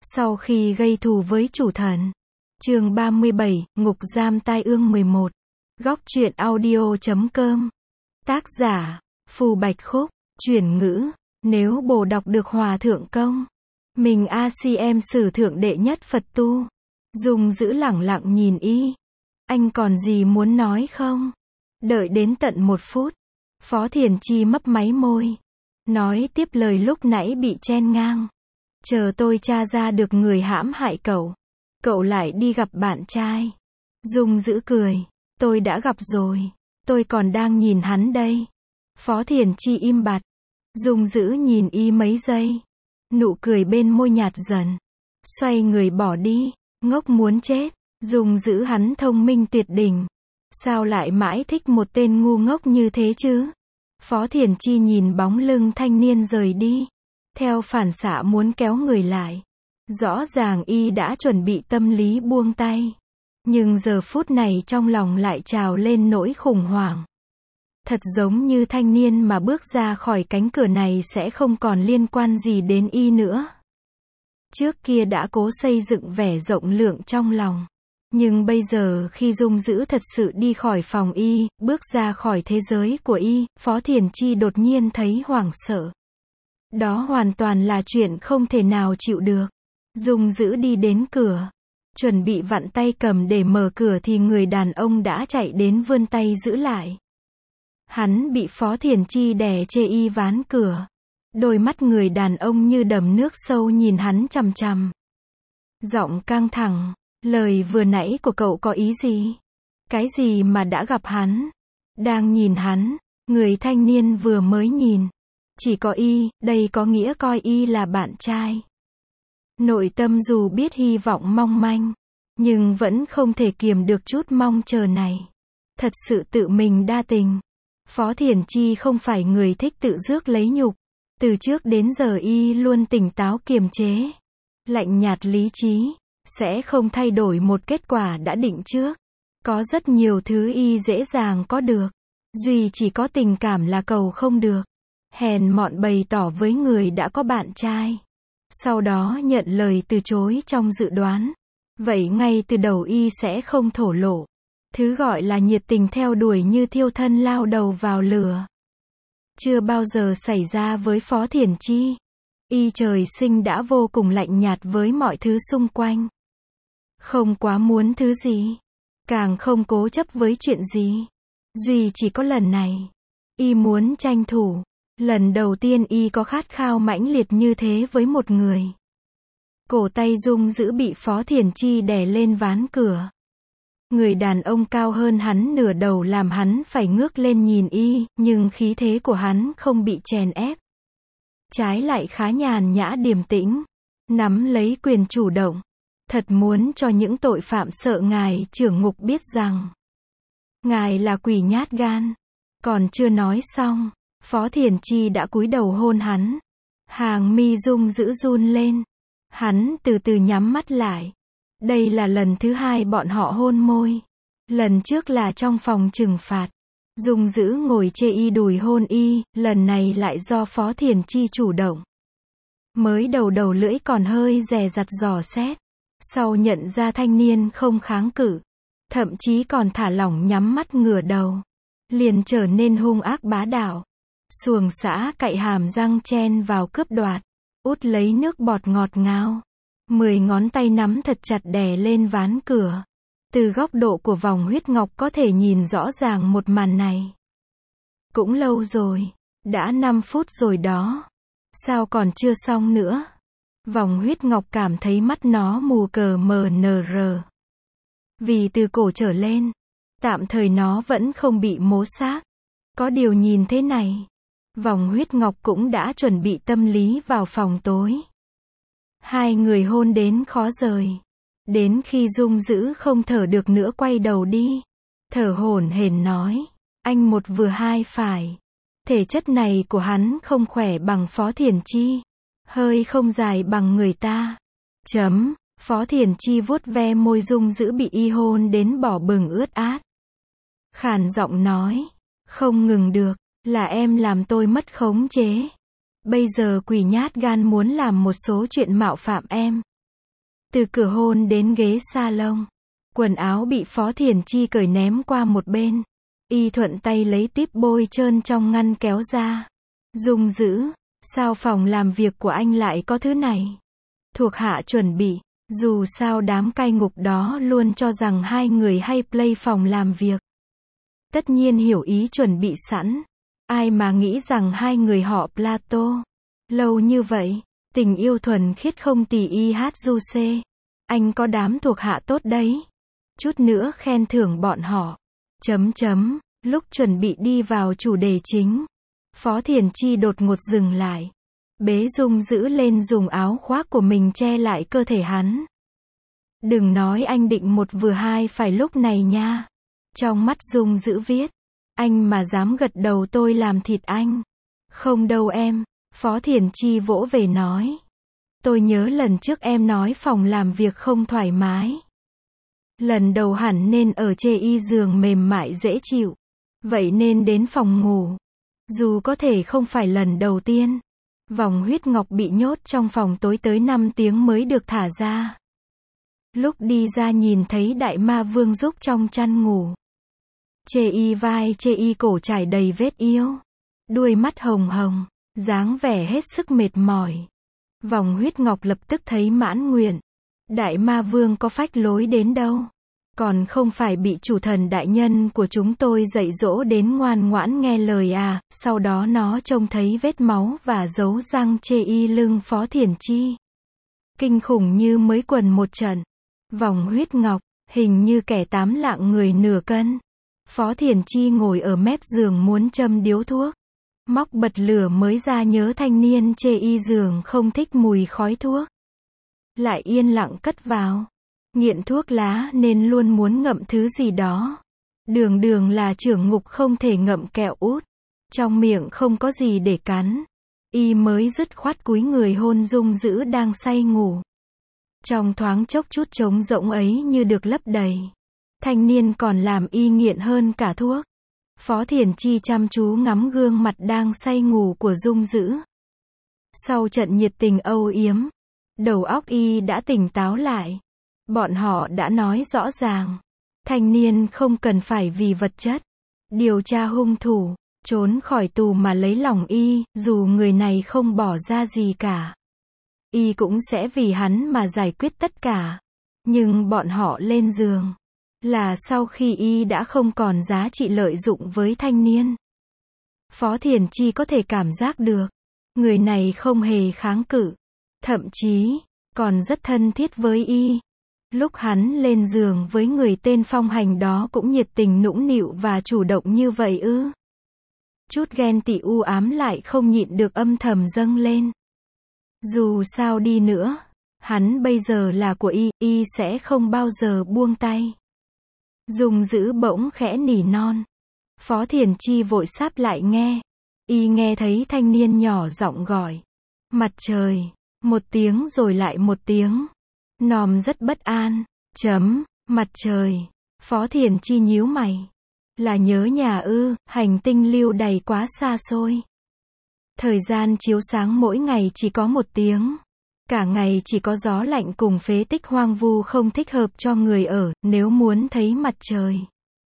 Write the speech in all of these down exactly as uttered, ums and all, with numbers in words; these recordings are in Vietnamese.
Sau khi gây thù với chủ thần. Chương ba mươi bảy, Ngục giam tai ương mười một. Góc truyện audio chấm com. Tác giả, Phù Bạch Khúc. Chuyển ngữ, nếu bồ đọc được Hòa Thượng Công. Mình a xê em sử thượng đệ nhất Phật tu. Dung giữ lẳng lặng nhìn y. Anh còn gì muốn nói không? Đợi đến tận một phút. Phó Thiền Chi mấp máy môi. Nói tiếp lời lúc nãy bị chen ngang. Chờ tôi tra ra được người hãm hại cậu. Cậu lại đi gặp bạn trai. Dung giữ cười. Tôi đã gặp rồi. Tôi còn đang nhìn hắn đây. Phó Thiền Chi im bặt. Dung giữ nhìn y mấy giây. Nụ cười bên môi nhạt dần. Xoay người bỏ đi. Ngốc muốn chết. Dung giữ hắn thông minh tuyệt đỉnh. Sao lại mãi thích một tên ngu ngốc như thế chứ? Phó Thiền Chi nhìn bóng lưng thanh niên rời đi. Theo phản xạ muốn kéo người lại. Rõ ràng y đã chuẩn bị tâm lý buông tay. Nhưng giờ phút này trong lòng lại trào lên nỗi khủng hoảng. Thật giống như thanh niên mà bước ra khỏi cánh cửa này sẽ không còn liên quan gì đến y nữa. Trước kia đã cố xây dựng vẻ rộng lượng trong lòng. Nhưng bây giờ khi Dung giữ thật sự đi khỏi phòng y, bước ra khỏi thế giới của y, Phó Thiền Chi đột nhiên thấy hoảng sợ. Đó hoàn toàn là chuyện không thể nào chịu được. Dung giữ đi đến cửa. Chuẩn bị vặn tay cầm để mở cửa thì người đàn ông đã chạy đến vươn tay giữ lại. Hắn bị Phó Thiền Chi đè chê y ván cửa. Đôi mắt người đàn ông như đầm nước sâu nhìn hắn chằm chằm. Giọng căng thẳng. Lời vừa nãy của cậu có ý gì? Cái gì mà đã gặp hắn? Đang nhìn hắn. Người thanh niên vừa mới nhìn. Chỉ có y, đây có nghĩa coi y là bạn trai. Nội tâm dù biết hy vọng mong manh. Nhưng vẫn không thể kiềm được chút mong chờ này. Thật sự tự mình đa tình. Phó Thiền Chi không phải người thích tự rước lấy nhục. Từ trước đến giờ y luôn tỉnh táo kiềm chế. Lạnh nhạt lý trí. Sẽ không thay đổi một kết quả đã định trước. Có rất nhiều thứ y dễ dàng có được. Duy chỉ có tình cảm là cầu không được. Hèn mọn bày tỏ với người đã có bạn trai. Sau đó nhận lời từ chối trong dự đoán. Vậy ngay từ đầu y sẽ không thổ lộ. Thứ gọi là nhiệt tình theo đuổi như thiêu thân lao đầu vào lửa. Chưa bao giờ xảy ra với Phó Thiền Chi. Y trời sinh đã vô cùng lạnh nhạt với mọi thứ xung quanh. Không quá muốn thứ gì. Càng không cố chấp với chuyện gì. Duy chỉ có lần này. Y muốn tranh thủ. Lần đầu tiên y có khát khao mãnh liệt như thế với một người. Cổ tay Dung giữ bị Phó Thiền Chi đè lên ván cửa. Người đàn ông cao hơn hắn nửa đầu làm hắn phải ngước lên nhìn y, nhưng khí thế của hắn không bị chèn ép. Trái lại khá nhàn nhã điềm tĩnh. Nắm lấy quyền chủ động. Thật muốn cho những tội phạm sợ ngài trưởng ngục biết rằng ngài là quỷ nhát gan. Còn chưa nói xong, Phó Thiền Chi đã cúi đầu hôn hắn. Hàng mi Dung giữ run lên. Hắn từ từ nhắm mắt lại. Đây là lần thứ hai bọn họ hôn môi. Lần trước là trong phòng trừng phạt. Dung giữ ngồi chê y đùi hôn y, lần này lại do Phó Thiền Chi chủ động. Mới đầu đầu lưỡi còn hơi dè dặt dò xét. Sau nhận ra thanh niên không kháng cự. Thậm chí còn thả lỏng nhắm mắt ngửa đầu. Liền trở nên hung ác bá đạo. Xuồng xã cạy hàm răng chen vào cướp đoạt. Út lấy nước bọt ngọt ngào. Mười ngón tay nắm thật chặt đè lên ván cửa. Từ góc độ của vòng huyết ngọc có thể nhìn rõ ràng một màn này. Cũng lâu rồi. Đã năm phút rồi đó. Sao còn chưa xong nữa? Vòng huyết ngọc cảm thấy mắt nó mù cờ mờ nờ rờ. Vì từ cổ trở lên. Tạm thời nó vẫn không bị mố xác. Có điều nhìn thế này. Vòng huyết ngọc cũng đã chuẩn bị tâm lý vào phòng tối. Hai người hôn đến khó rời. Đến khi Dung giữ không thở được nữa quay đầu đi. Thở hổn hển nói. Anh một vừa hai phải. Thể chất này của hắn không khỏe bằng Phó Thiền Chi. Hơi không dài bằng người ta. Chấm. Phó Thiền Chi vuốt ve môi Dung giữ bị y hôn đến bỏ bừng ướt át. Khàn giọng nói. Không ngừng được. Là em làm tôi mất khống chế. Bây giờ quỷ nhát gan muốn làm một số chuyện mạo phạm em. Từ cửa hôn đến ghế salon. Quần áo bị Phó Thiển Chi cởi ném qua một bên. Y thuận tay lấy típ bôi trơn trong ngăn kéo ra. Dung dữ, sao phòng làm việc của anh lại có thứ này? Thuộc hạ chuẩn bị, dù sao đám cai ngục đó luôn cho rằng hai người hay play phòng làm việc. Tất nhiên hiểu ý chuẩn bị sẵn. Ai mà nghĩ rằng hai người họ Plato. Lâu như vậy, tình yêu thuần khiết không tì y hát du xê. Anh có đám thuộc hạ tốt đấy. Chút nữa khen thưởng bọn họ. Chấm chấm, lúc chuẩn bị đi vào chủ đề chính. Phó Thiển Chi đột ngột dừng lại. Bế Dung giữ lên dùng áo khoác của mình che lại cơ thể hắn. Đừng nói anh định một vừa hai phải lúc này nha. Trong mắt Dung giữ viết. Anh mà dám gật đầu tôi làm thịt anh. Không đâu em, Phó Thiển Chi vỗ về nói. Tôi nhớ lần trước em nói phòng làm việc không thoải mái. Lần đầu hẳn nên ở chê y giường mềm mại dễ chịu. Vậy nên đến phòng ngủ. Dù có thể không phải lần đầu tiên. Vòng huyết ngọc bị nhốt trong phòng tối tới năm tiếng mới được thả ra. Lúc đi ra nhìn thấy đại ma vương giúp trong chăn ngủ. Chê y vai chê y cổ trải đầy vết yêu. Đuôi mắt hồng hồng, dáng vẻ hết sức mệt mỏi. Vòng huyết ngọc lập tức thấy mãn nguyện. Đại ma vương có phách lối đến đâu. Còn không phải bị chủ thần đại nhân của chúng tôi dạy dỗ đến ngoan ngoãn nghe lời à. Sau đó nó trông thấy vết máu và dấu răng chê y lưng Phó Thiển Chi. Kinh khủng như mới quần một trận. Vòng huyết ngọc, hình như kẻ tám lạng người nửa cân. Phó Thiển Chi ngồi ở mép giường muốn châm điếu thuốc. Móc bật lửa mới ra nhớ thanh niên chê y giường không thích mùi khói thuốc. Lại yên lặng cất vào. Nghiện thuốc lá nên luôn muốn ngậm thứ gì đó. Đường đường là trưởng ngục không thể ngậm kẹo út. Trong miệng không có gì để cắn. Y mới dứt khoát cúi người hôn Dung dữ đang say ngủ. Trong thoáng chốc chút trống rỗng ấy như được lấp đầy. Thanh niên còn làm y nghiện hơn cả thuốc. Phó Thiển Chi chăm chú ngắm gương mặt đang say ngủ của Dung dữ. Sau trận nhiệt tình âu yếm, đầu óc y đã tỉnh táo lại. Bọn họ đã nói rõ ràng. Thanh niên không cần phải vì vật chất. Điều tra hung thủ, trốn khỏi tù mà lấy lòng y, dù người này không bỏ ra gì cả. Y cũng sẽ vì hắn mà giải quyết tất cả. Nhưng bọn họ lên giường. Là sau khi y đã không còn giá trị lợi dụng với thanh niên. Phó Thiển Chi có thể cảm giác được. Người này không hề kháng cự. Thậm chí, còn rất thân thiết với y. Lúc hắn lên giường với người tên Phong Hành đó cũng nhiệt tình nũng nịu và chủ động như vậy ư. Chút ghen tị u ám lại không nhịn được âm thầm dâng lên. Dù sao đi nữa, hắn bây giờ là của y, y sẽ không bao giờ buông tay. Dung dữ bỗng khẽ nỉ non. Phó Thiển Chi vội sáp lại nghe. Y nghe thấy thanh niên nhỏ giọng gọi. Mặt trời. Một tiếng rồi lại một tiếng. Nòm rất bất an. Chấm. Mặt trời. Phó Thiển Chi nhíu mày. Là nhớ nhà ư, hành tinh lưu đầy quá xa xôi. Thời gian chiếu sáng mỗi ngày chỉ có một tiếng. Cả ngày chỉ có gió lạnh cùng phế tích hoang vu không thích hợp cho người ở, nếu muốn thấy mặt trời.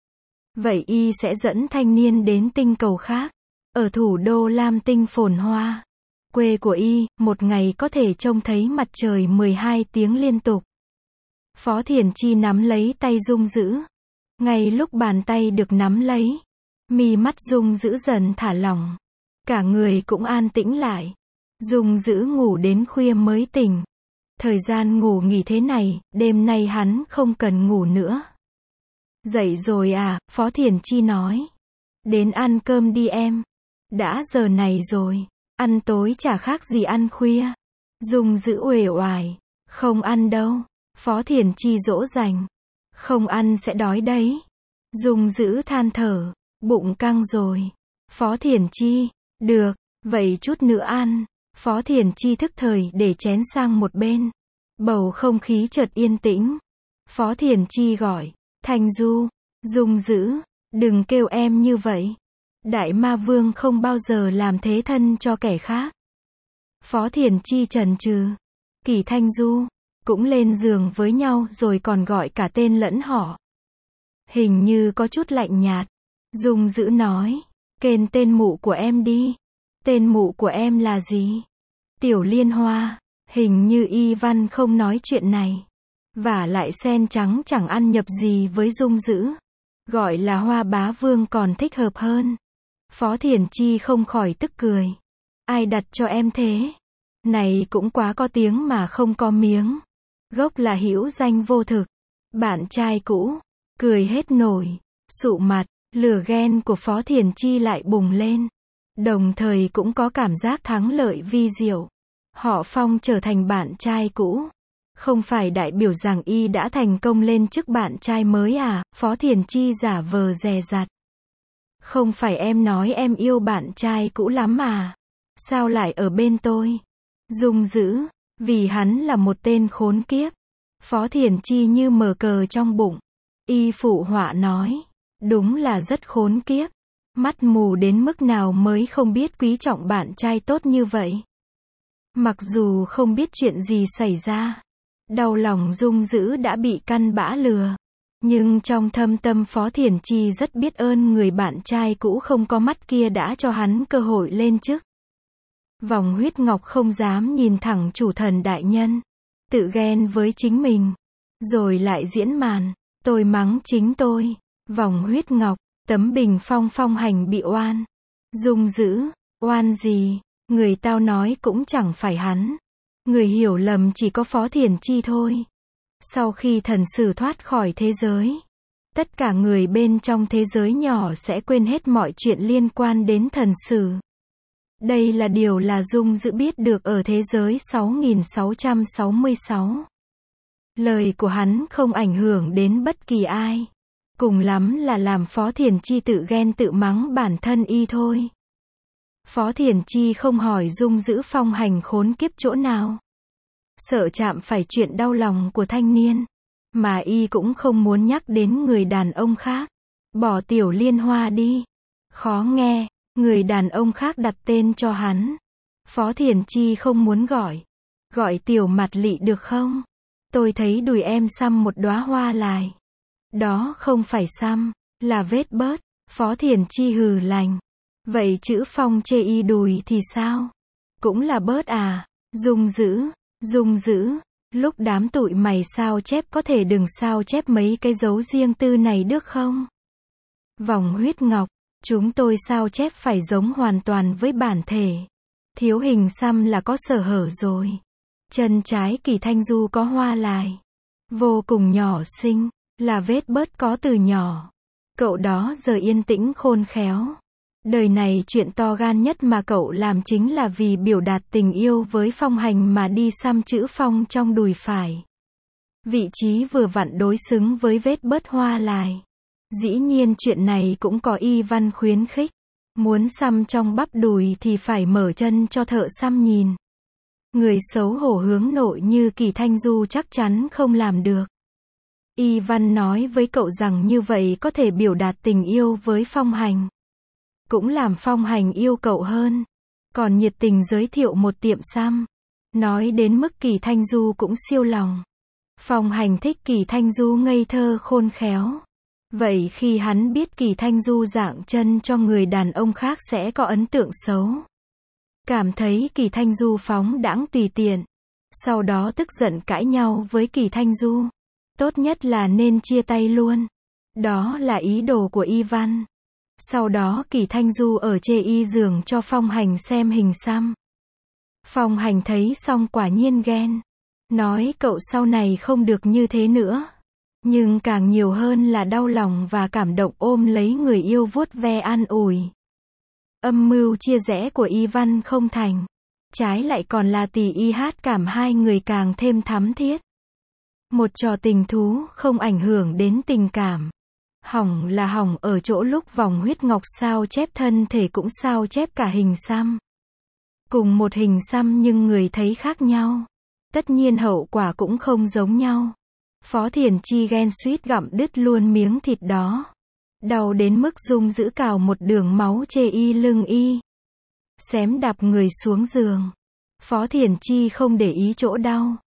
Vậy y sẽ dẫn thanh niên đến tinh cầu khác. Ở thủ đô Lam Tinh phồn hoa. Quê của y, một ngày có thể trông thấy mặt trời mười hai tiếng liên tục. Phó Thiển Chi nắm lấy tay Dung dữ. Ngay lúc bàn tay được nắm lấy, mi mắt Dung dữ dần thả lỏng. Cả người cũng an tĩnh lại. Dung dữ ngủ đến khuya mới tỉnh. Thời gian ngủ nghỉ thế này, đêm nay hắn không cần ngủ nữa. Dậy rồi à, Phó Thiển Chi nói. Đến ăn cơm đi em. Đã giờ này rồi, ăn tối chả khác gì ăn khuya. Dung dữ uể oải. Không ăn đâu. Phó Thiển Chi dỗ dành. Không ăn sẽ đói đấy. Dung dữ than thở. Bụng căng rồi. Phó Thiển Chi. Được, vậy chút nữa ăn. Phó Thiển Chi thức thời để chén sang một bên. Bầu không khí chợt yên tĩnh. Phó Thiển Chi gọi. Thanh Du. Dung dữ. Đừng kêu em như vậy. Đại ma vương không bao giờ làm thế thân cho kẻ khác. Phó Thiển Chi chần chừ. Kỳ Thanh Du. cũng lên giường với nhau rồi còn gọi cả tên lẫn họ. Hình như có chút lạnh nhạt. Dung Dữ nói, kền tên mụ của em đi. Tên mụ của em là gì? Tiểu Liên Hoa. Hình như Y Văn không nói chuyện này. Vả lại sen trắng chẳng ăn nhập gì với Dung Dữ. Gọi là Hoa Bá Vương còn thích hợp hơn. Phó Thiển Chi không khỏi tức cười. Ai đặt cho em thế? Này cũng quá có tiếng mà không có miếng. Gốc là hữu danh vô thực. Bạn trai cũ. Cười hết nổi. Sụ mặt. Lửa ghen của Phó Thiển Chi lại bùng lên. Đồng thời cũng có cảm giác thắng lợi vi diệu. Họ Phong trở thành bạn trai cũ. Không phải đại biểu rằng y đã thành công lên chức bạn trai mới à? Phó Thiển Chi giả vờ dè dặt. Không phải em nói em yêu bạn trai cũ lắm à? Sao lại ở bên tôi? Dung Dữ, vì hắn là một tên khốn kiếp. Phó Thiển Chi như mở cờ trong bụng. Y phụ họa nói, đúng là rất khốn kiếp. Mắt mù đến mức nào mới không biết quý trọng bạn trai tốt như vậy. Mặc dù không biết chuyện gì xảy ra, đau lòng Dung Dữ đã bị căn bã lừa. Nhưng trong thâm tâm Phó Thiển Chi rất biết ơn người bạn trai cũ không có mắt kia đã cho hắn cơ hội lên chức. Vòng Huyết Ngọc không dám nhìn thẳng chủ thần đại nhân. Tự ghen với chính mình. Rồi lại diễn màn. Tôi mắng chính tôi. Vòng Huyết Ngọc. Tấm bình phong phong hành bị oan. Dung Dữ. Oan gì? Người tao nói cũng chẳng phải hắn. Người hiểu lầm chỉ có Phó Thiển Chi thôi. Sau khi thần sử thoát khỏi thế giới, tất cả người bên trong thế giới nhỏ sẽ quên hết mọi chuyện liên quan đến thần sử. Đây là điều là Dung Dữ biết được ở thế giới sáu nghìn sáu trăm sáu mươi sáu. Lời của hắn không ảnh hưởng đến bất kỳ ai. Cùng lắm là làm Phó Thiển Chi tự ghen tự mắng bản thân y thôi. Phó Thiển Chi không hỏi Dung Dữ phong hành khốn kiếp chỗ nào. Sợ chạm phải chuyện đau lòng của thanh niên. Mà y cũng không muốn nhắc đến người đàn ông khác. Bỏ Tiểu Liên Hoa đi. Khó nghe, người đàn ông khác đặt tên cho hắn. Phó Thiển Chi không muốn gọi. Gọi Tiểu Mặt Lị được không? Tôi thấy đùi em xăm một đóa hoa lài. Đó không phải xăm, là vết bớt. Phó Thiển Chi hừ lạnh. Vậy chữ phong chê y đùi thì sao? Cũng là bớt à? Dung Dữ. Dung Dữ, lúc đám tụi mày sao chép có thể đừng sao chép mấy cái dấu riêng tư này được không? Vòng Huyết Ngọc, chúng tôi sao chép phải giống hoàn toàn với bản thể. Thiếu hình xăm là có sở hở rồi. Chân trái Kỳ Thanh Du có hoa lài. Vô cùng nhỏ xinh, là vết bớt có từ nhỏ. Cậu đó giờ yên tĩnh khôn khéo. Đời này chuyện to gan nhất mà cậu làm chính là vì biểu đạt tình yêu với phong hành mà đi xăm chữ phong trong đùi phải. Vị trí vừa vặn đối xứng với vết bớt hoa lài. Dĩ nhiên chuyện này cũng có Y Văn khuyến khích. Muốn xăm trong bắp đùi thì phải mở chân cho thợ xăm nhìn. Người xấu hổ hướng nội như Kỳ Thanh Du chắc chắn không làm được. Y Văn nói với cậu rằng như vậy có thể biểu đạt tình yêu với phong hành. Cũng làm phong hành yêu cậu hơn. Còn nhiệt tình giới thiệu một tiệm xăm. Nói đến mức Kỳ Thanh Du cũng siêu lòng. Phong hành thích Kỳ Thanh Du ngây thơ khôn khéo. Vậy khi hắn biết Kỳ Thanh Du dạng chân cho người đàn ông khác sẽ có ấn tượng xấu. Cảm thấy Kỳ Thanh Du phóng đãng tùy tiện. Sau đó tức giận cãi nhau với Kỳ Thanh Du. Tốt nhất là nên chia tay luôn. Đó là ý đồ của Y Văn. Sau đó Kỳ Thanh Du ở chê y giường cho phong hành xem hình xăm. Phong hành thấy xong quả nhiên ghen. Nói cậu sau này không được như thế nữa. Nhưng càng nhiều hơn là đau lòng và cảm động ôm lấy người yêu vuốt ve an ủi. Âm mưu chia rẽ của Y Văn không thành. Trái lại còn là tỉ y hát cảm hai người càng thêm thắm thiết. Một trò tình thú không ảnh hưởng đến tình cảm. Hỏng là hỏng ở chỗ lúc Vòng Huyết Ngọc sao chép thân thể cũng sao chép cả hình xăm. Cùng một hình xăm nhưng người thấy khác nhau. Tất nhiên hậu quả cũng không giống nhau. Phó Thiển Chi ghen suýt gặm đứt luôn miếng thịt đó. Đau đến mức Dung Dữ cào một đường máu chê y lưng y. Xém đạp người xuống giường. Phó Thiển Chi không để ý chỗ đau.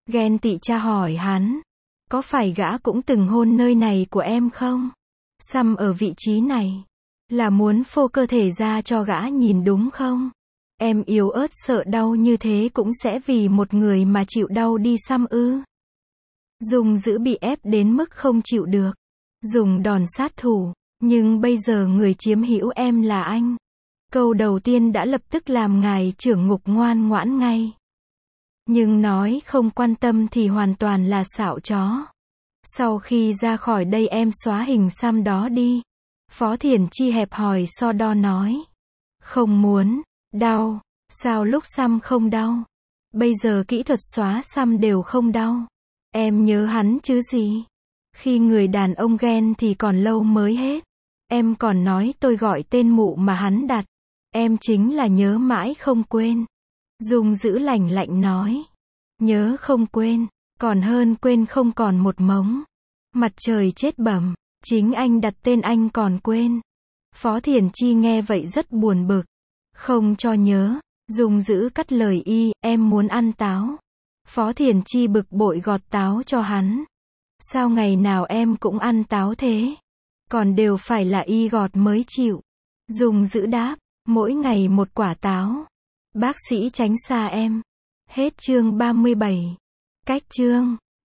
Ghen tị cha hỏi hắn. Có phải gã cũng từng hôn nơi này của em không? Xăm ở vị trí này. Là muốn phô cơ thể ra cho gã nhìn đúng không? Em yếu ớt sợ đau như thế cũng sẽ vì một người mà chịu đau đi xăm ư? Dung Dữ bị ép đến mức không chịu được. Dùng đòn sát thủ. Nhưng bây giờ người chiếm hữu em là anh. Câu đầu tiên đã lập tức làm ngài trưởng ngục ngoan ngoãn ngay. Nhưng nói không quan tâm thì hoàn toàn là xạo chó. Sau khi ra khỏi đây em xóa hình xăm đó đi. Phó Thiển Chi hẹp hòi so đo nói. Không muốn. Đau. Sao lúc xăm không đau? Bây giờ kỹ thuật xóa xăm đều không đau. Em nhớ hắn chứ gì? Khi người đàn ông ghen thì còn lâu mới hết. Em còn nói tôi gọi tên mụ mà hắn đặt. Em chính là nhớ mãi không quên. Dung Dữ lạnh lạnh nói. Nhớ không quên. Còn hơn quên không còn một mống. Mặt trời chết bẩm. Chính anh đặt tên anh còn quên. Phó Thiển Chi nghe vậy rất buồn bực. Không cho nhớ. Dung Dữ cắt lời y, em muốn ăn táo. Phó Thiển Chi bực bội gọt táo cho hắn. Sao ngày nào em cũng ăn táo thế? Còn đều phải là y gọt mới chịu. Dung Dữ đáp, mỗi ngày một quả táo. Bác sĩ tránh xa em. Hết chương ba mươi bảy. Cách chương